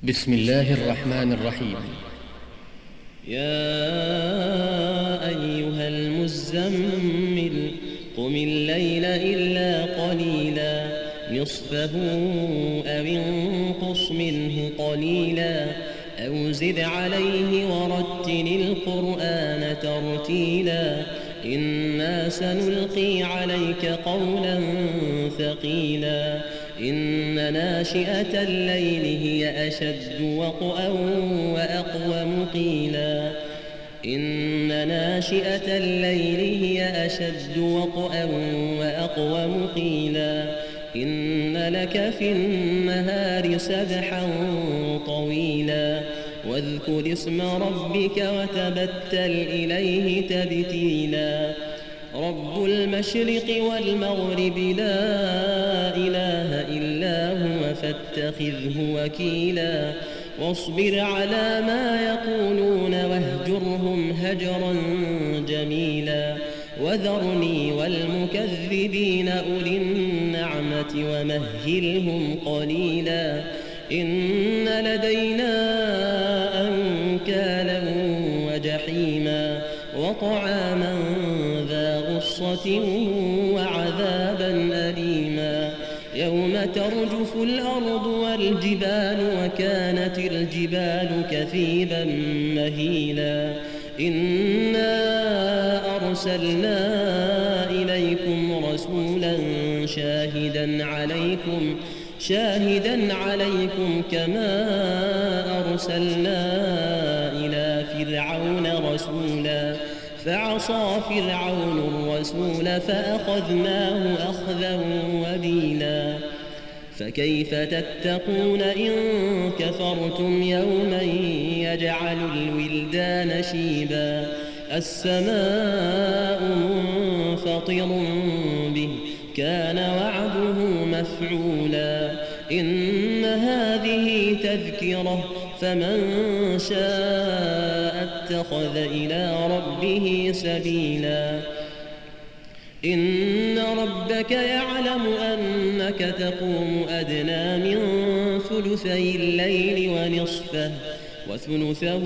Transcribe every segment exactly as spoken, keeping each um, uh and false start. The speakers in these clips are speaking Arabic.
بسم الله الرحمن الرحيم. يا أيها المزمل قم الليل إلا قليلا نصفه أو انقص منه قليلا أو زد عليه ورتل القرآن ترتيلا إنا سنلقي عليك قولا ثقيلا إن ناشئة الليل هي أشد وطئا وأقوم قيلا إن ناشئة الليل هي أشد وطئا وأقوم قيلا إن لك في النهار سبحا طويلا واذكر اسم ربك وتبتل إليه تبتيلا رب المشرق والمغرب لا إله إلا هو فاتخذه وكيلا واصبر على ما يقولون واهجرهم هجرا جميلا وذرني والمكذبين أولي النعمة ومهلهم قليلا إن لدينا أنكالا وجحيما وطعاما ذا غصة وعذابا أليما يوم ترجف الأرض والجبال وكانت الجبال كثيبا مهيلا إنا أرسلنا إليكم رسولا شاهدا عليكم شاهدا عليكم كما أرسلنا إلى فرعون رسولا فعصى فرعون الرسول فأخذناه أخذا وبيلا فكيف تتقون إن كفرتم يوما يجعل الولدان شيبا السماء منفطر به كان وعده مفعولا إن هذه تذكرة فمن شاء اتخذ إلى ربه سبيلا إن ربك يعلم أنك تقوم أدنى من ثلثي الليل ونصفه وثلثه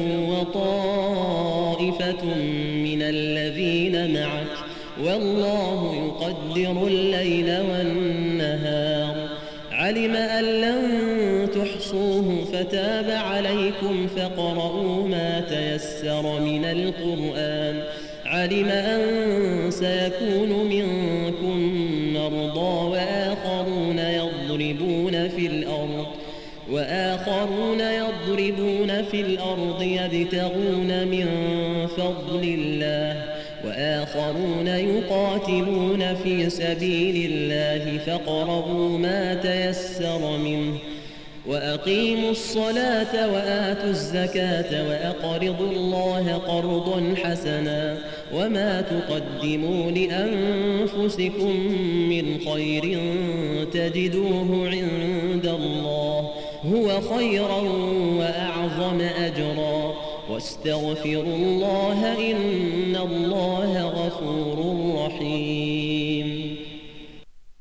وطائفة من الذين معك والله يقدر الليل والنهار علم أن لن تحصوه فتاب عليكم فاقرؤوا ما تيسر من القرآن علم أن سيكون منكم مرضى وآخرون يضربون في الأرض وآخرون يضربون في الأرض يبتغون من فضل الله وآخرون يقاتلون في سبيل الله فاقرؤوا ما تيسر منه وأقيموا الصلاة وآتوا الزكاة وأقرضوا الله قرضا حسنا وما تقدموا لأنفسكم من خير تجدوه عند الله هو خيرا وأعظم أجرا واستغفروا الله إن الله غفور رحيم.